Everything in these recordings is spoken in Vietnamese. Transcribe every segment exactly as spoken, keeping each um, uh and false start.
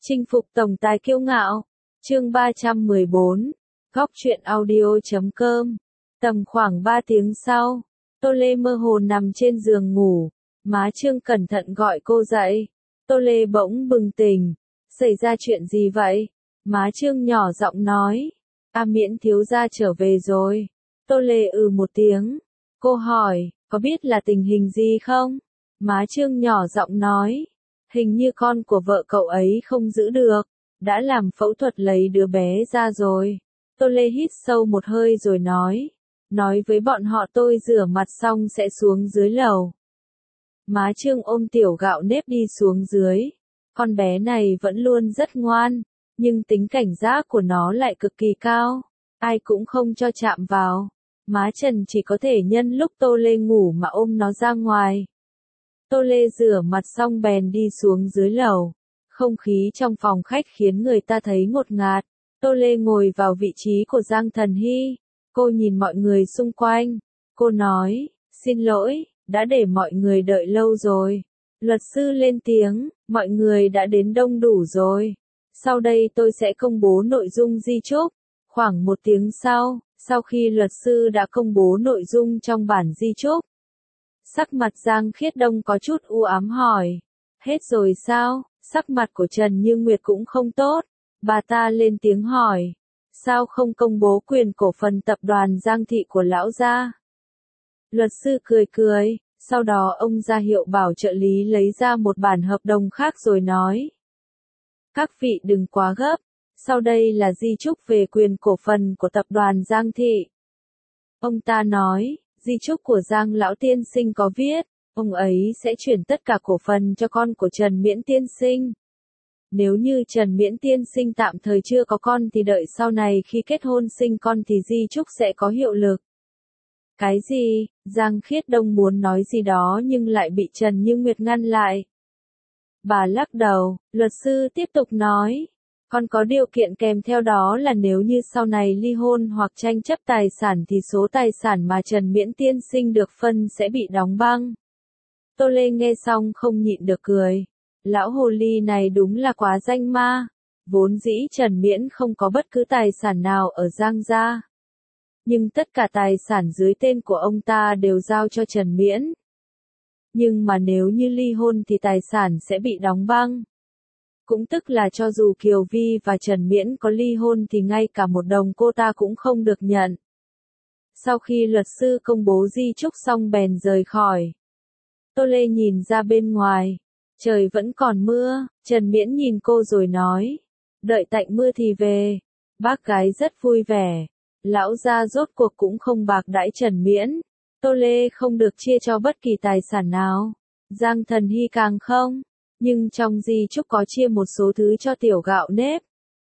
Chinh phục tổng tài kiêu ngạo. Chương ba trăm mười bốn. Góc truyện audio.com. Tầm khoảng ba tiếng sau, Tô Lê mơ hồ nằm trên giường ngủ, má Trương cẩn thận gọi cô dậy. Tô Lê bỗng bừng tỉnh. Xảy ra chuyện gì vậy? Má Trương nhỏ giọng nói. A Miễn thiếu gia trở về rồi. Tô Lê ừ một tiếng. Cô hỏi, có biết là tình hình gì không? Má Trương nhỏ giọng nói. Hình như con của vợ cậu ấy không giữ được, đã làm phẫu thuật lấy đứa bé ra rồi. Tô Lê hít sâu một hơi rồi nói. Nói với bọn họ tôi rửa mặt xong sẽ xuống dưới lầu. Má Trương ôm tiểu gạo nếp đi xuống dưới. Con bé này vẫn luôn rất ngoan, nhưng tính cảnh giác của nó lại cực kỳ cao. Ai cũng không cho chạm vào. Má Trần chỉ có thể nhân lúc Tô Lê ngủ mà ôm nó ra ngoài. Tô Lê rửa mặt xong bèn đi xuống dưới lầu. Không khí trong phòng khách khiến người ta thấy ngột ngạt. Tô Lê ngồi vào vị trí của Giang Thần Hy. Cô nhìn mọi người xung quanh. Cô nói, xin lỗi, đã để mọi người đợi lâu rồi. Luật sư lên tiếng, mọi người đã đến đông đủ rồi. Sau đây tôi sẽ công bố nội dung di chúc. Khoảng một tiếng sau, sau khi luật sư đã công bố nội dung trong bản di chúc, sắc mặt Giang Khiết Đông có chút u ám hỏi. Hết rồi sao? Sắc mặt của Trần Như Nguyệt cũng không tốt. Bà ta lên tiếng hỏi. Sao không công bố quyền cổ phần tập đoàn Giang Thị của lão gia? Luật sư cười cười, sau đó ông ra hiệu bảo trợ lý lấy ra một bản hợp đồng khác rồi nói. Các vị đừng quá gấp, sau đây là di chúc về quyền cổ phần của tập đoàn Giang Thị. Ông ta nói, di chúc của Giang Lão Tiên Sinh có viết, ông ấy sẽ chuyển tất cả cổ phần cho con của Trần Miễn Tiên Sinh. Nếu như Trần Miễn Tiên Sinh tạm thời chưa có con thì đợi sau này khi kết hôn sinh con thì di chúc sẽ có hiệu lực. Cái gì? Giang Khiết Đông muốn nói gì đó nhưng lại bị Trần Như Nguyệt ngăn lại. Bà lắc đầu, luật sư tiếp tục nói. Còn có điều kiện kèm theo đó là nếu như sau này ly hôn hoặc tranh chấp tài sản thì số tài sản mà Trần Miễn Tiên Sinh được phân sẽ bị đóng băng. Tô Lê nghe xong không nhịn được cười. Lão hồ ly này đúng là quá danh ma. Vốn dĩ Trần Miễn không có bất cứ tài sản nào ở Giang gia. Nhưng tất cả tài sản dưới tên của ông ta đều giao cho Trần Miễn. Nhưng mà nếu như ly hôn thì tài sản sẽ bị đóng băng. Cũng tức là cho dù Kiều Vi và Trần Miễn có ly hôn thì ngay cả một đồng cô ta cũng không được nhận. Sau khi luật sư công bố di chúc xong bèn rời khỏi. Tô Lê nhìn ra bên ngoài. Trời vẫn còn mưa, Trần Miễn nhìn cô rồi nói. Đợi tạnh mưa thì về. Bác gái rất vui vẻ. Lão gia rốt cuộc cũng không bạc đãi Trần Miễn. Tô Lê không được chia cho bất kỳ tài sản nào. Giang Thần Hy càng không. Nhưng trong di chúc có chia một số thứ cho tiểu gạo nếp.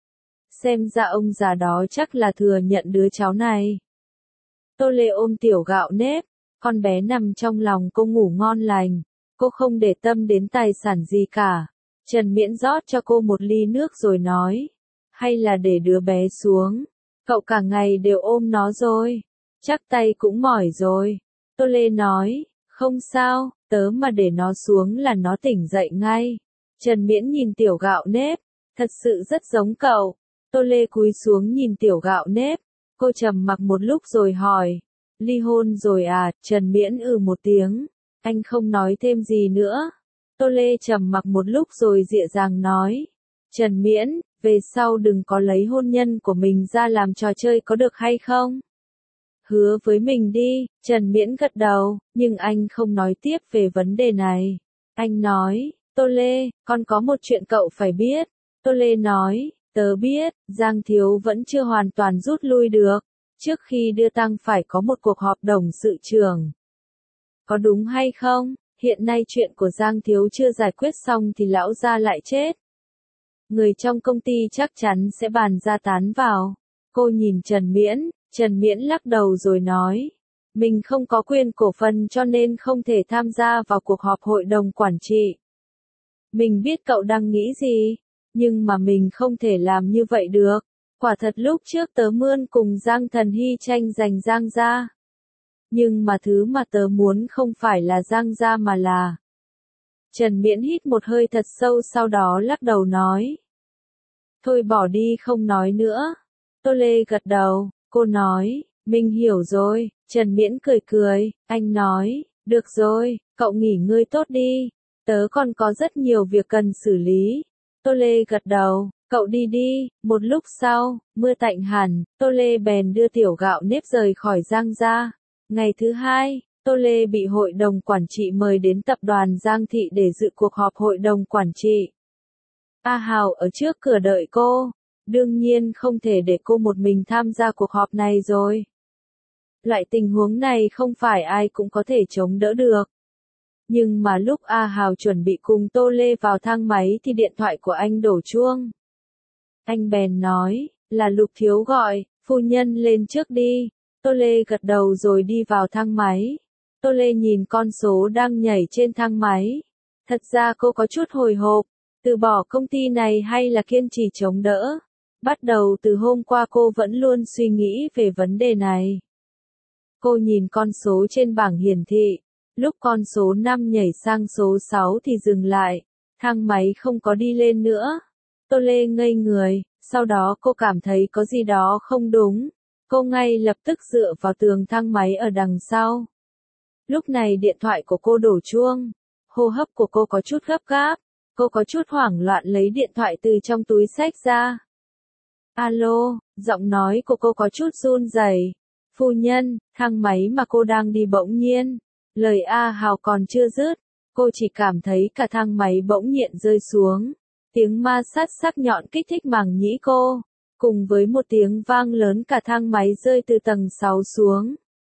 Xem ra ông già đó chắc là thừa nhận đứa cháu này. Tô Lê ôm tiểu gạo nếp. Con bé nằm trong lòng cô ngủ ngon lành. Cô không để tâm đến tài sản gì cả. Trần Miễn rót cho cô một ly nước rồi nói. Hay là để đứa bé xuống. Cậu cả ngày đều ôm nó rồi. Chắc tay cũng mỏi rồi. Tô Lê nói. Không sao, tớ mà để nó xuống là nó tỉnh dậy ngay. Trần Miễn nhìn tiểu gạo nếp. Thật sự rất giống cậu. Tô Lê cúi xuống nhìn tiểu gạo nếp. Cô trầm mặc một lúc rồi hỏi. Ly hôn rồi à? Trần Miễn ừ một tiếng. Anh không nói thêm gì nữa. Tô Lê trầm mặc một lúc rồi dịa dàng nói. Trần Miễn, về sau đừng có lấy hôn nhân của mình ra làm trò chơi có được hay không? Hứa với mình đi. Trần Miễn gật đầu, nhưng anh không nói tiếp về vấn đề này. Anh nói, Tô Lê, con có một chuyện cậu phải biết. Tô Lê nói, tớ biết, Giang Thiếu vẫn chưa hoàn toàn rút lui được. Trước khi đưa tang phải có một cuộc họp đồng sự trưởng. Có đúng hay không? Hiện nay chuyện của Giang Thiếu chưa giải quyết xong thì lão gia lại chết. Người trong công ty chắc chắn sẽ bàn ra tán vào. Cô nhìn Trần Miễn, Trần Miễn lắc đầu rồi nói. Mình không có quyền cổ phần cho nên không thể tham gia vào cuộc họp hội đồng quản trị. Mình biết cậu đang nghĩ gì, nhưng mà mình không thể làm như vậy được. Quả thật lúc trước tớ mươn cùng Giang Thần Hy tranh giành Giang gia. Nhưng mà thứ mà tớ muốn không phải là Giang gia mà là. Trần Miễn hít một hơi thật sâu sau đó lắc đầu nói. Thôi bỏ đi không nói nữa. Tô Lê gật đầu, cô nói, mình hiểu rồi. Trần Miễn cười cười, anh nói, được rồi, cậu nghỉ ngơi tốt đi. Tớ còn có rất nhiều việc cần xử lý. Tô Lê gật đầu, cậu đi đi. Một lúc sau, mưa tạnh hẳn, Tô Lê bèn đưa tiểu gạo nếp rời khỏi Giang gia. Ngày thứ hai, Tô Lê bị hội đồng quản trị mời đến tập đoàn Giang Thị để dự cuộc họp hội đồng quản trị. A Hào ở trước cửa đợi cô. Đương nhiên không thể để cô một mình tham gia cuộc họp này rồi. Loại tình huống này không phải ai cũng có thể chống đỡ được. Nhưng mà lúc A Hào chuẩn bị cùng Tô Lê vào thang máy thì điện thoại của anh đổ chuông. Anh bèn nói, là Lục Thiếu gọi, phu nhân lên trước đi. Tô Lê gật đầu rồi đi vào thang máy. Tô Lê nhìn con số đang nhảy trên thang máy. Thật ra cô có chút hồi hộp, từ bỏ công ty này hay là kiên trì chống đỡ. Bắt đầu từ hôm qua cô vẫn luôn suy nghĩ về vấn đề này. Cô nhìn con số trên bảng hiển thị. Lúc con số năm nhảy sang số sáu thì dừng lại. Thang máy không có đi lên nữa. Tô Lê ngây người, sau đó cô cảm thấy có gì đó không đúng. Cô ngay lập tức dựa vào tường thang máy ở đằng sau. Lúc này điện thoại của cô đổ chuông. Hô hấp của cô có chút gấp gáp. Cô có chút hoảng loạn lấy điện thoại từ trong túi xách ra. Alo, giọng nói của cô có chút run rẩy. Phu nhân, thang máy mà cô đang đi bỗng nhiên. Lời A Hào còn chưa dứt. Cô chỉ cảm thấy cả thang máy bỗng nhiên rơi xuống. Tiếng ma sát sắc nhọn kích thích màng nhĩ cô. Cùng với một tiếng vang lớn cả thang máy rơi từ tầng sáu xuống.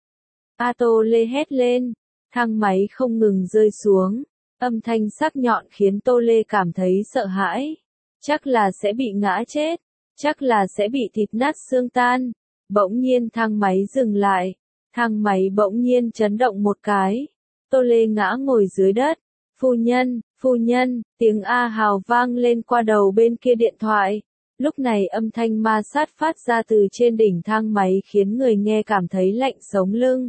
A Tô Lê hét lên. Thang máy không ngừng rơi xuống. Âm thanh sắc nhọn khiến Tô Lê cảm thấy sợ hãi. Chắc là sẽ bị ngã chết. Chắc là sẽ bị thịt nát xương tan. Bỗng nhiên thang máy dừng lại. Thang máy bỗng nhiên chấn động một cái. Tô Lê ngã ngồi dưới đất. Phu nhân, phu nhân, tiếng A Hào vang lên qua đầu bên kia điện thoại. Lúc này âm thanh ma sát phát ra từ trên đỉnh thang máy khiến người nghe cảm thấy lạnh sống lưng.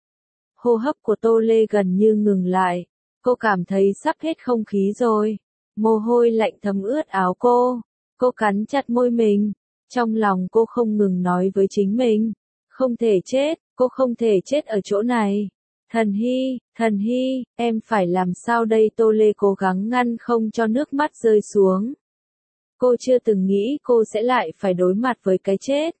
Hô hấp của Tô Lê gần như ngừng lại. Cô cảm thấy sắp hết không khí rồi. Mồ hôi lạnh thấm ướt áo cô. Cô cắn chặt môi mình. Trong lòng cô không ngừng nói với chính mình. Không thể chết, cô không thể chết ở chỗ này. Thần Hy, Thần Hy, em phải làm sao đây? Tô Lê cố gắng ngăn không cho nước mắt rơi xuống. Cô chưa từng nghĩ cô sẽ lại phải đối mặt với cái chết.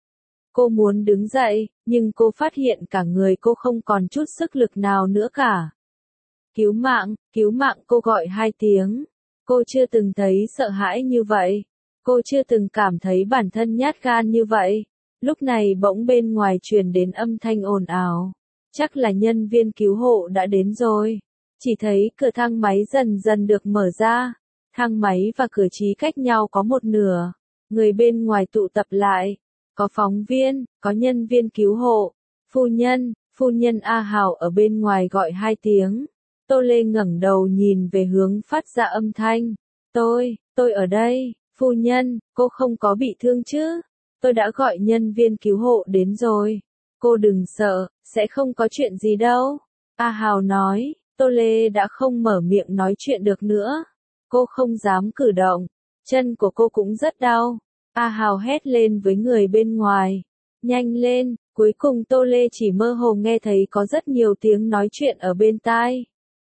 Cô muốn đứng dậy, nhưng cô phát hiện cả người cô không còn chút sức lực nào nữa cả. Cứu mạng, cứu mạng, cô gọi hai tiếng. Cô chưa từng thấy sợ hãi như vậy. Cô chưa từng cảm thấy bản thân nhát gan như vậy. Lúc này bỗng bên ngoài truyền đến âm thanh ồn ào. Chắc là nhân viên cứu hộ đã đến rồi. Chỉ thấy cửa thang máy dần dần được mở ra. Thang máy và cửa trí cách nhau có một nửa. Người bên ngoài tụ tập lại. Có phóng viên, có nhân viên cứu hộ. Phu nhân, phu nhân A Hào ở bên ngoài gọi hai tiếng. Tô Lê ngẩng đầu nhìn về hướng phát ra âm thanh. Tôi, tôi ở đây, phu nhân, cô không có bị thương chứ? Tôi đã gọi nhân viên cứu hộ đến rồi. Cô đừng sợ, sẽ không có chuyện gì đâu. A Hào nói. Tô Lê đã không mở miệng nói chuyện được nữa. Cô không dám cử động. Chân của cô cũng rất đau. A Hào hét lên với người bên ngoài. Nhanh lên, cuối cùng Tô Lê chỉ mơ hồ nghe thấy có rất nhiều tiếng nói chuyện ở bên tai.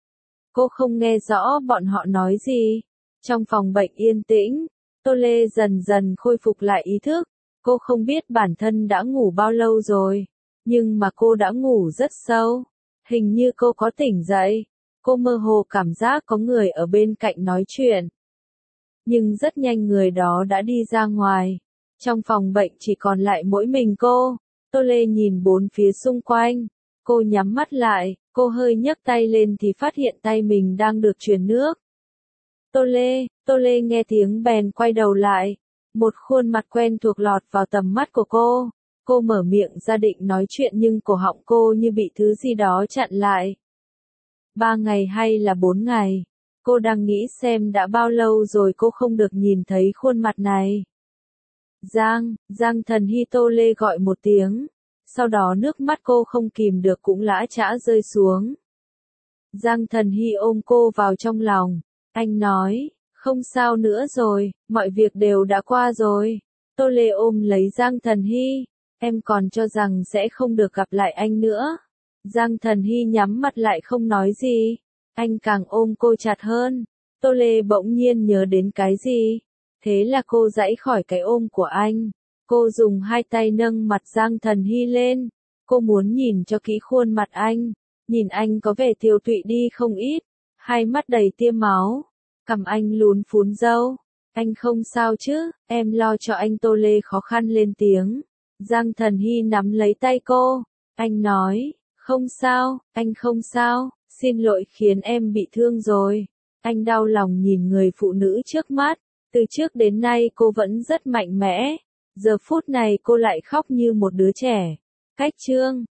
Cô không nghe rõ bọn họ nói gì. Trong phòng bệnh yên tĩnh, Tô Lê dần dần khôi phục lại ý thức. Cô không biết bản thân đã ngủ bao lâu rồi. Nhưng mà cô đã ngủ rất sâu. Hình như cô có tỉnh dậy. Cô mơ hồ cảm giác có người ở bên cạnh nói chuyện. Nhưng rất nhanh người đó đã đi ra ngoài. Trong phòng bệnh chỉ còn lại mỗi mình cô. Tô Lê nhìn bốn phía xung quanh. Cô nhắm mắt lại, cô hơi nhấc tay lên thì phát hiện tay mình đang được truyền nước. Tô Lê, Tô Lê nghe tiếng bèn quay đầu lại. Một khuôn mặt quen thuộc lọt vào tầm mắt của cô. Cô mở miệng ra định nói chuyện nhưng cổ họng cô như bị thứ gì đó chặn lại. Ba ngày hay là bốn ngày? Cô đang nghĩ xem đã bao lâu rồi cô không được nhìn thấy khuôn mặt này. Giang, Giang Thần Hy. Tô Lê gọi một tiếng. Sau đó nước mắt cô không kìm được cũng lã chã rơi xuống. Giang Thần Hy ôm cô vào trong lòng. Anh nói, Không sao nữa rồi, mọi việc đều đã qua rồi. Tô Lê ôm lấy Giang Thần Hy, em còn cho rằng sẽ không được gặp lại anh nữa. Giang Thần Hy nhắm mắt lại không nói gì, anh càng ôm cô chặt hơn. Tô Lê bỗng nhiên nhớ đến cái gì, thế là cô giãy khỏi cái ôm của anh. Cô dùng hai tay nâng mặt Giang Thần Hy lên, cô muốn nhìn cho kỹ khuôn mặt anh, nhìn anh có vẻ tiều tụy đi không ít, hai mắt đầy tia máu, cằm anh lún phún râu. Anh không sao chứ, em lo cho anh. Tô Lê khó khăn lên tiếng. Giang Thần Hy nắm lấy tay cô, anh nói, không sao, anh không sao, xin lỗi khiến em bị thương rồi. Anh đau lòng nhìn người phụ nữ trước mắt, từ trước đến nay cô vẫn rất mạnh mẽ, giờ phút này cô lại khóc như một đứa trẻ. Cách chương